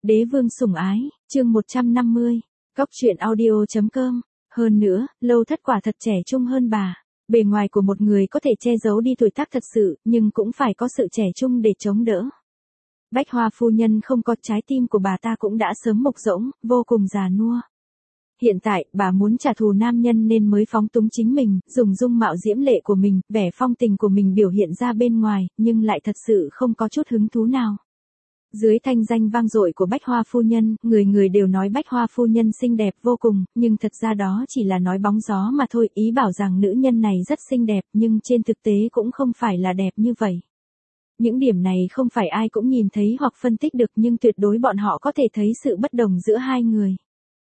Đế vương sủng ái, chương 150, Cóc truyện audio.com. Hơn nữa, Lâu Thất quả thật trẻ trung hơn bà. Bề ngoài của một người có thể che giấu đi tuổi tác thật sự, nhưng cũng phải có sự trẻ trung để chống đỡ. Bách Hoa phu nhân không có, trái tim của bà ta cũng đã sớm mục rỗng, vô cùng già nua. Hiện tại, bà muốn trả thù nam nhân nên mới phóng túng chính mình, dùng dung mạo diễm lệ của mình, vẻ phong tình của mình biểu hiện ra bên ngoài, nhưng lại thật sự không có chút hứng thú nào. Dưới thanh danh vang dội của Bách Hoa phu nhân, người người đều nói Bách Hoa phu nhân xinh đẹp vô cùng, nhưng thật ra đó chỉ là nói bóng gió mà thôi, ý bảo rằng nữ nhân này rất xinh đẹp, nhưng trên thực tế cũng không phải là đẹp như vậy. Những điểm này không phải ai cũng nhìn thấy hoặc phân tích được, nhưng tuyệt đối bọn họ có thể thấy sự bất đồng giữa hai người.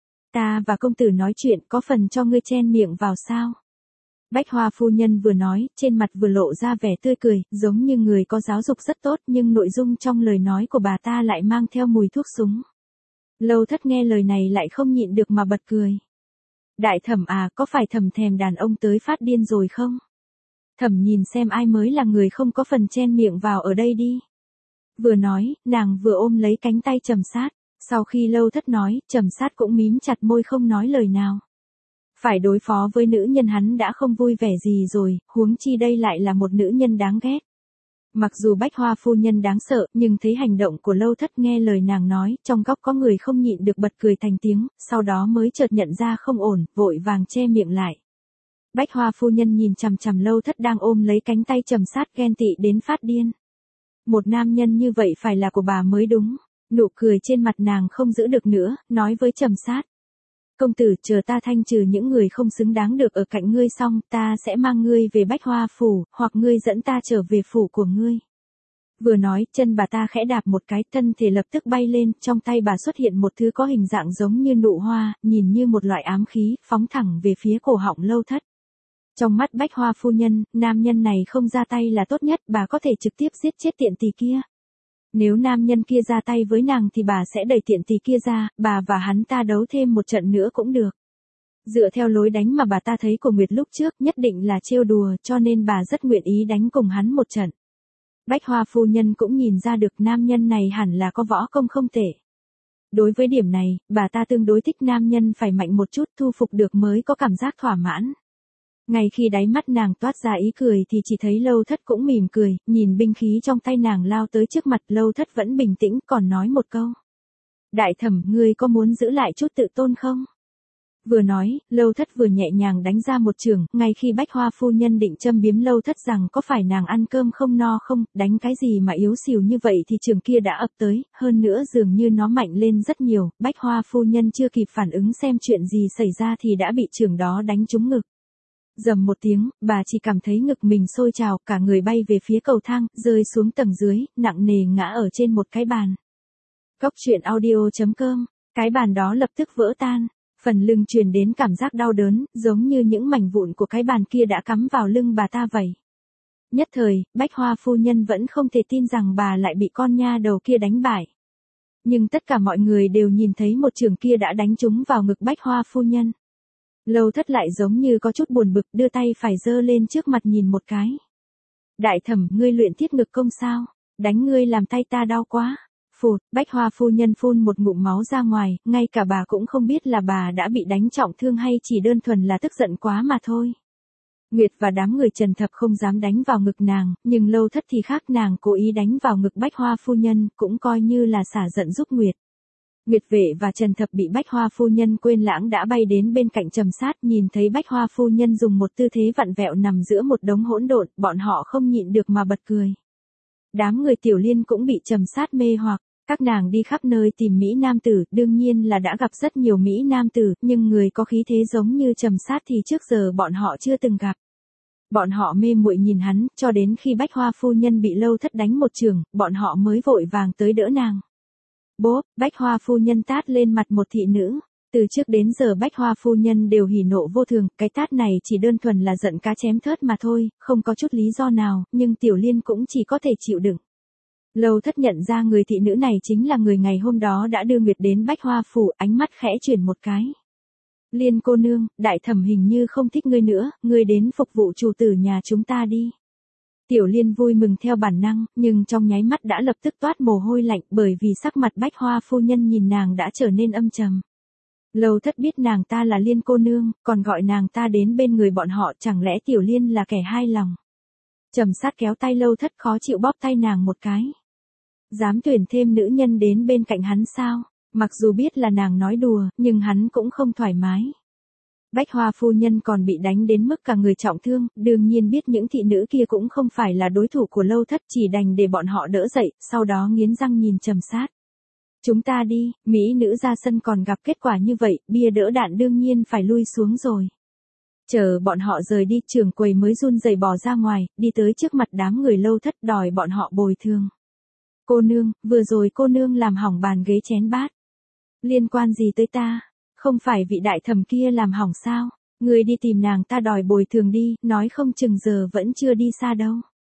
Ta và công tử nói chuyện, có phần cho ngươi chen miệng vào sao? Bách Hoa phu nhân vừa nói, trên mặt vừa lộ ra vẻ tươi cười, giống như người có giáo dục rất tốt, nhưng nội dung trong lời nói của bà ta lại mang theo mùi thuốc súng. Lâu Thất nghe lời này lại không nhịn được mà bật cười. Đại thẩm à, có phải thẩm thèm đàn ông tới phát điên rồi không? Thẩm nhìn xem ai mới là người không có phần chen miệng vào ở đây đi. Vừa nói, nàng vừa ôm lấy cánh tay Trầm Sát. Sau khi Lâu Thất nói, Trầm Sát cũng mím chặt môi không nói lời nào. Phải đối phó với nữ nhân hắn đã không vui vẻ gì rồi, huống chi đây lại là một nữ nhân đáng ghét. Mặc dù Bách Hoa phu nhân đáng sợ, nhưng thấy hành động của Lâu Thất, nghe lời nàng nói, trong góc có người không nhịn được bật cười thành tiếng, sau đó mới chợt nhận ra không ổn, vội vàng che miệng lại. Bách Hoa phu nhân nhìn chằm chằm Lâu Thất đang ôm lấy cánh tay Trầm Sát, ghen tị đến phát điên. Một nam nhân như vậy phải là của bà mới đúng. Nụ cười trên mặt nàng không giữ được nữa, nói với Trầm Sát. Công tử, chờ ta thanh trừ những người không xứng đáng được ở cạnh ngươi xong, ta sẽ mang ngươi về Bách Hoa phủ, hoặc ngươi dẫn ta trở về phủ của ngươi. Vừa nói, chân bà ta khẽ đạp một cái, thân thể lập tức bay lên, trong tay bà xuất hiện một thứ có hình dạng giống như nụ hoa, nhìn như một loại ám khí, phóng thẳng về phía cổ họng Lâu Thất. Trong mắt Bách Hoa phu nhân, nam nhân này không ra tay là tốt nhất, bà có thể trực tiếp giết chết tiện tỳ kia. Nếu nam nhân kia ra tay với nàng thì bà sẽ đẩy tiện tỳ kia ra, bà và hắn ta đấu thêm một trận nữa cũng được. Dựa theo lối đánh mà bà ta thấy của Nguyệt lúc trước, nhất định là trêu đùa, cho nên bà rất nguyện ý đánh cùng hắn một trận. Bách Hoa phu nhân cũng nhìn ra được nam nhân này hẳn là có võ công không tệ. Đối với điểm này, bà ta tương đối thích nam nhân phải mạnh một chút, thu phục được mới có cảm giác thỏa mãn. Ngay khi đáy mắt nàng toát ra ý cười thì chỉ thấy Lâu Thất cũng mỉm cười, nhìn binh khí trong tay nàng lao tới trước mặt, Lâu Thất vẫn bình tĩnh, còn nói một câu. Đại thẩm, ngươi có muốn giữ lại chút tự tôn không? Vừa nói, Lâu Thất vừa nhẹ nhàng đánh ra một chưởng, ngay khi Bách Hoa phu nhân định châm biếm Lâu Thất rằng có phải nàng ăn cơm không no không, đánh cái gì mà yếu xìu như vậy thì chưởng kia đã ập tới, hơn nữa dường như nó mạnh lên rất nhiều, Bách Hoa phu nhân chưa kịp phản ứng xem chuyện gì xảy ra thì đã bị chưởng đó đánh trúng ngực. Rầm một tiếng, bà chỉ cảm thấy ngực mình sôi trào, cả người bay về phía cầu thang, rơi xuống tầng dưới, nặng nề ngã ở trên một cái bàn. Cóc truyện audio.com, cái bàn đó lập tức vỡ tan, phần lưng truyền đến cảm giác đau đớn, giống như những mảnh vụn của cái bàn kia đã cắm vào lưng bà ta vậy. Nhất thời, Bách Hoa phu nhân vẫn không thể tin rằng bà lại bị con nha đầu kia đánh bại. Nhưng tất cả mọi người đều nhìn thấy một chưởng kia đã đánh trúng vào ngực Bách Hoa phu nhân. Lâu Thất lại giống như có chút buồn bực, đưa tay phải giơ lên trước mặt nhìn một cái. Đại thẩm, ngươi luyện thiết ngực công sao? Đánh ngươi làm tay ta đau quá. Phụt, Bách Hoa phu nhân phun một ngụm máu ra ngoài, ngay cả bà cũng không biết là bà đã bị đánh trọng thương hay chỉ đơn thuần là tức giận quá mà thôi. Nguyệt và đám người Trần Thập không dám đánh vào ngực nàng, nhưng Lâu Thất thì khác, nàng cố ý đánh vào ngực Bách Hoa phu nhân, cũng coi như là xả giận giúp Nguyệt. Nguyệt Vệ và Trần Thập bị Bách Hoa phu nhân quên lãng đã bay đến bên cạnh Trầm Sát, nhìn thấy Bách Hoa phu nhân dùng một tư thế vặn vẹo nằm giữa một đống hỗn độn, bọn họ không nhịn được mà bật cười. Đám người Tiểu Liên cũng bị Trầm Sát mê hoặc, các nàng đi khắp nơi tìm mỹ nam tử, đương nhiên là đã gặp rất nhiều mỹ nam tử, nhưng người có khí thế giống như Trầm Sát thì trước giờ bọn họ chưa từng gặp. Bọn họ mê muội nhìn hắn, cho đến khi Bách Hoa phu nhân bị Lâu Thất đánh một chưởng, bọn họ mới vội vàng tới đỡ nàng. Bốp, Bách Hoa phu nhân tát lên mặt một thị nữ. Từ trước đến giờ Bách Hoa phu nhân đều hỉ nộ vô thường, cái tát này chỉ đơn thuần là giận cá chém thớt mà thôi, không có chút lý do nào, nhưng Tiểu Liên cũng chỉ có thể chịu đựng. Lâu Thất nhận ra người thị nữ này chính là người ngày hôm đó đã đưa Nguyệt đến Bách Hoa phủ, ánh mắt khẽ chuyển một cái. Liên cô nương, đại thẩm hình như không thích ngươi nữa, ngươi đến phục vụ chủ tử nhà chúng ta đi. Tiểu Liên vui mừng theo bản năng, nhưng trong nháy mắt đã lập tức toát mồ hôi lạnh bởi vì sắc mặt Bách Hoa phu nhân nhìn nàng đã trở nên âm trầm. Lâu Thất biết nàng ta là Liên cô nương, còn gọi nàng ta đến bên người bọn họ, chẳng lẽ Tiểu Liên là kẻ hai lòng. Trầm Sát kéo tay Lâu Thất khó chịu bóp tay nàng một cái. Dám tuyển thêm nữ nhân đến bên cạnh hắn sao? Mặc dù biết là nàng nói đùa, nhưng hắn cũng không thoải mái. Bách Hoa phu nhân còn bị đánh đến mức cả người trọng thương, đương nhiên biết những thị nữ kia cũng không phải là đối thủ của Lâu Thất, chỉ đành để bọn họ đỡ dậy, sau đó nghiến răng nhìn Trầm Sát. Chúng ta đi, mỹ nữ ra sân còn gặp kết quả như vậy, bia đỡ đạn đương nhiên phải lui xuống rồi. Chờ bọn họ rời đi, trưởng quầy mới run rẩy bỏ ra ngoài, đi tới trước mặt đám người Lâu Thất đòi bọn họ bồi thường. Cô nương, vừa rồi cô nương làm hỏng bàn ghế chén bát. Liên quan gì tới ta? Không phải vị đại thẩm kia làm hỏng sao? Người đi tìm nàng ta đòi bồi thường đi, nói không chừng giờ vẫn chưa đi xa đâu.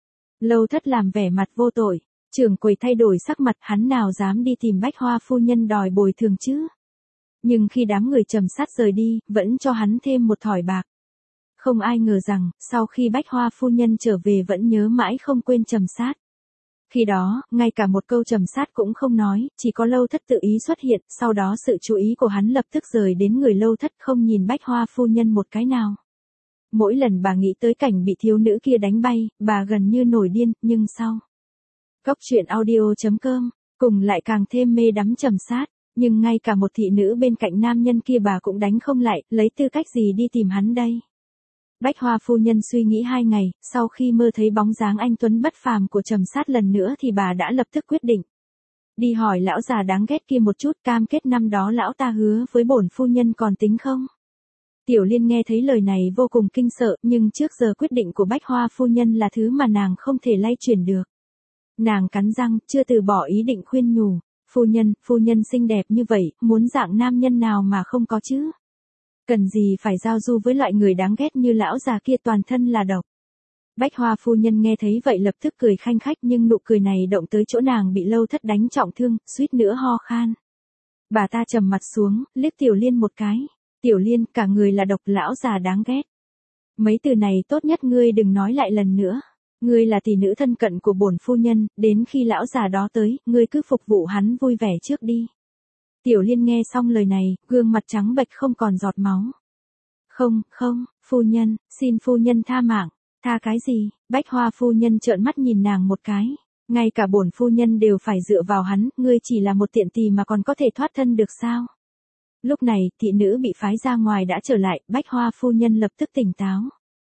Lâu Thất làm vẻ mặt vô tội, trưởng quầy thay đổi sắc mặt, hắn nào dám đi tìm Bách Hoa phu nhân đòi bồi thường chứ? Nhưng khi đám người Trầm Sát rời đi, vẫn cho hắn thêm một thỏi bạc. Không ai ngờ rằng, sau khi Bách Hoa phu nhân trở về vẫn nhớ mãi không quên Trầm Sát. Khi đó, ngay cả một câu Trầm Sát cũng không nói, chỉ có Lâu Thất tự ý xuất hiện, sau đó sự chú ý của hắn lập tức rời đến người Lâu Thất, không nhìn Bách Hoa phu nhân một cái nào. Mỗi lần bà nghĩ tới cảnh bị thiếu nữ kia đánh bay, bà gần như nổi điên, nhưng sau. Cốc truyện audio.com, cùng lại càng thêm mê đắm Trầm Sát, nhưng ngay cả một thị nữ bên cạnh nam nhân kia bà cũng đánh không lại, lấy tư cách gì đi tìm hắn đây. Bách Hoa phu nhân suy nghĩ 2 ngày, sau khi mơ thấy bóng dáng anh tuấn bất phàm của Trầm Sát lần nữa thì bà đã lập tức quyết định. Đi hỏi lão già đáng ghét kia một chút, cam kết năm đó lão ta hứa với bổn phu nhân còn tính không? Tiểu Liên nghe thấy lời này vô cùng kinh sợ, nhưng trước giờ quyết định của Bách Hoa phu nhân là thứ mà nàng không thể lay chuyển được. Nàng cắn răng, chưa từ bỏ ý định khuyên nhủ, phu nhân xinh đẹp như vậy, muốn dạng nam nhân nào mà không có chứ? Cần gì phải giao du với loại người đáng ghét như lão già kia, toàn thân là độc. Bách Hoa phu nhân nghe thấy vậy lập tức cười khanh khách, nhưng nụ cười này động tới chỗ nàng bị Lâu Thất đánh trọng thương, suýt nữa ho khan. Bà ta trầm mặt xuống, liếc Tiểu Liên một cái. Tiểu Liên, cả người là độc, lão già đáng ghét. Mấy từ này tốt nhất ngươi đừng nói lại lần nữa. Ngươi là tỷ nữ thân cận của bổn phu nhân, đến khi lão già đó tới, ngươi cứ phục vụ hắn vui vẻ trước đi. Tiểu Liên nghe xong lời này, gương mặt trắng bệch không còn giọt máu. Không, phu nhân, xin phu nhân tha mạng. Tha cái gì? Bách Hoa phu nhân trợn mắt nhìn nàng một cái. Ngay cả bổn phu nhân đều phải dựa vào hắn, ngươi chỉ là một tiện tỳ mà còn có thể thoát thân được sao? Lúc này, thị nữ bị phái ra ngoài đã trở lại, Bách Hoa phu nhân lập tức tỉnh táo.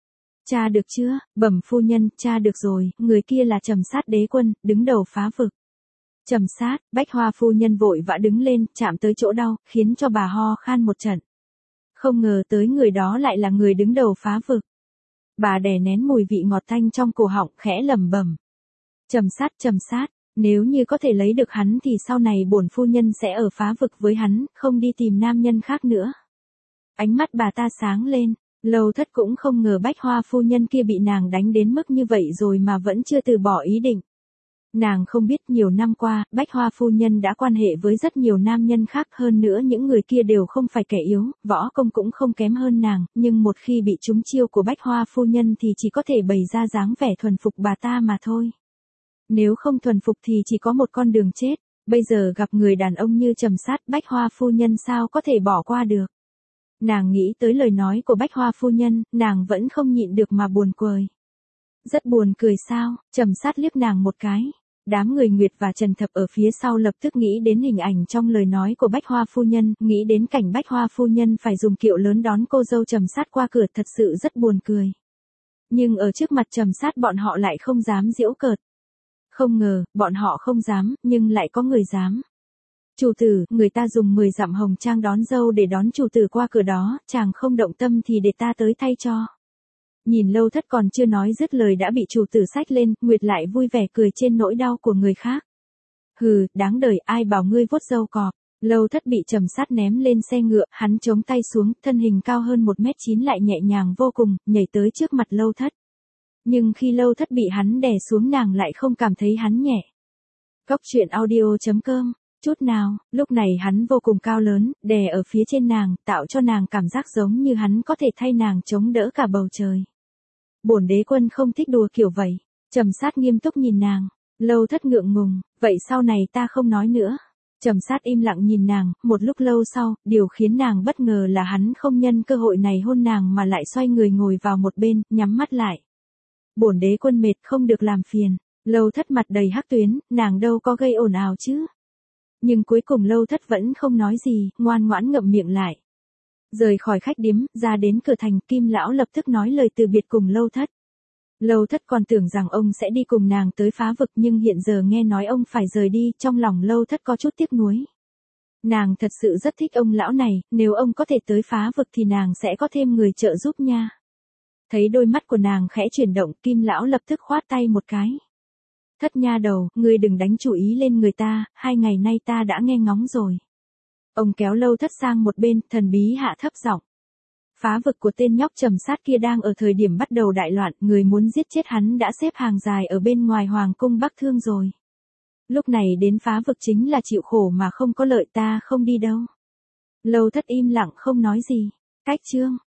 Cha được chưa? Bẩm phu nhân, cha được rồi, người kia là Trầm Sát đế quân, đứng đầu phá vực. Trầm Sát, Bách Hoa phu nhân vội vã đứng lên, chạm tới chỗ đau, khiến cho bà ho khan một trận. Không ngờ tới người đó lại là người đứng đầu phá vực. Bà đè nén mùi vị ngọt tanh trong cổ họng, khẽ lẩm bẩm. Trầm Sát, nếu như có thể lấy được hắn thì sau này bổn phu nhân sẽ ở phá vực với hắn, không đi tìm nam nhân khác nữa. Ánh mắt bà ta sáng lên, Lâu Thất cũng không ngờ Bách Hoa phu nhân kia bị nàng đánh đến mức như vậy rồi mà vẫn chưa từ bỏ ý định. Nàng không biết nhiều năm qua, Bách Hoa phu nhân đã quan hệ với rất nhiều nam nhân khác, hơn nữa những người kia đều không phải kẻ yếu, võ công cũng không kém hơn nàng, nhưng một khi bị trúng chiêu của Bách Hoa phu nhân thì chỉ có thể bày ra dáng vẻ thuần phục bà ta mà thôi. Nếu không thuần phục thì chỉ có một con đường chết, bây giờ gặp người đàn ông như Trầm Sát, Bách Hoa phu nhân sao có thể bỏ qua được. Nàng nghĩ tới lời nói của Bách Hoa phu nhân, nàng vẫn không nhịn được mà buồn cười. Rất buồn cười sao? Trầm Sát liếc nàng một cái. Đám người Nguyệt và Trần Thập ở phía sau lập tức nghĩ đến hình ảnh trong lời nói của Bách Hoa phu nhân, nghĩ đến cảnh Bách Hoa phu nhân phải dùng kiệu lớn đón cô dâu Trầm Sát qua cửa, thật sự rất buồn cười. Nhưng ở trước mặt Trầm Sát bọn họ lại không dám giễu cợt. Không ngờ, bọn họ không dám, nhưng lại có người dám. Chủ tử, người ta dùng 10 dặm hồng trang đón dâu để đón chủ tử qua cửa đó, chàng không động tâm thì để ta tới thay cho. Nhìn Lâu Thất còn chưa nói dứt lời đã bị chủ tử xách lên, Nguyệt lại vui vẻ cười trên nỗi đau của người khác. Hừ, đáng đời, ai bảo ngươi vuốt râu cọp. Lâu Thất bị Trầm Sát ném lên xe ngựa, hắn chống tay xuống, thân hình cao hơn 1m9 lại nhẹ nhàng vô cùng, nhảy tới trước mặt Lâu Thất. Nhưng khi Lâu Thất bị hắn đè xuống nàng lại không cảm thấy hắn nhẹ. Cốc truyện audio.com, chút nào, lúc này hắn vô cùng cao lớn, đè ở phía trên nàng, tạo cho nàng cảm giác giống như hắn có thể thay nàng chống đỡ cả bầu trời. Bổn đế quân không thích đùa kiểu vậy. Trầm Sát nghiêm túc nhìn nàng, Lâu Thất ngượng ngùng, vậy sau này ta không nói nữa. Trầm Sát im lặng nhìn nàng, một lúc lâu sau, điều khiến nàng bất ngờ là hắn không nhân cơ hội này hôn nàng mà lại xoay người ngồi vào một bên, nhắm mắt lại. Bổn đế quân mệt không được làm phiền. Lâu Thất mặt đầy hắc tuyến, nàng đâu có gây ồn ào chứ. Nhưng cuối cùng Lâu Thất vẫn không nói gì, ngoan ngoãn ngậm miệng lại. Rời khỏi khách điếm, ra đến cửa thành, Kim lão lập tức nói lời từ biệt cùng Lâu Thất. Lâu Thất còn tưởng rằng ông sẽ đi cùng nàng tới Phá Vực, nhưng hiện giờ nghe nói ông phải rời đi, trong lòng Lâu Thất có chút tiếc nuối. Nàng thật sự rất thích ông lão này, nếu ông có thể tới Phá Vực thì nàng sẽ có thêm người trợ giúp nha. Thấy đôi mắt của nàng khẽ chuyển động, Kim lão lập tức khoát tay một cái. Thất nha đầu, ngươi đừng đánh chủ ý lên người ta, 2 ngày nay ta đã nghe ngóng rồi. Ông kéo Lâu Thất sang một bên, thần bí hạ thấp giọng. Phá Vực của tên nhóc Trầm Sát kia đang ở thời điểm bắt đầu đại loạn, người muốn giết chết hắn đã xếp hàng dài ở bên ngoài Hoàng cung Bắc Thương rồi. Lúc này đến Phá Vực chính là chịu khổ mà không có lợi, ta không đi đâu. Lâu Thất im lặng không nói gì. Cách chương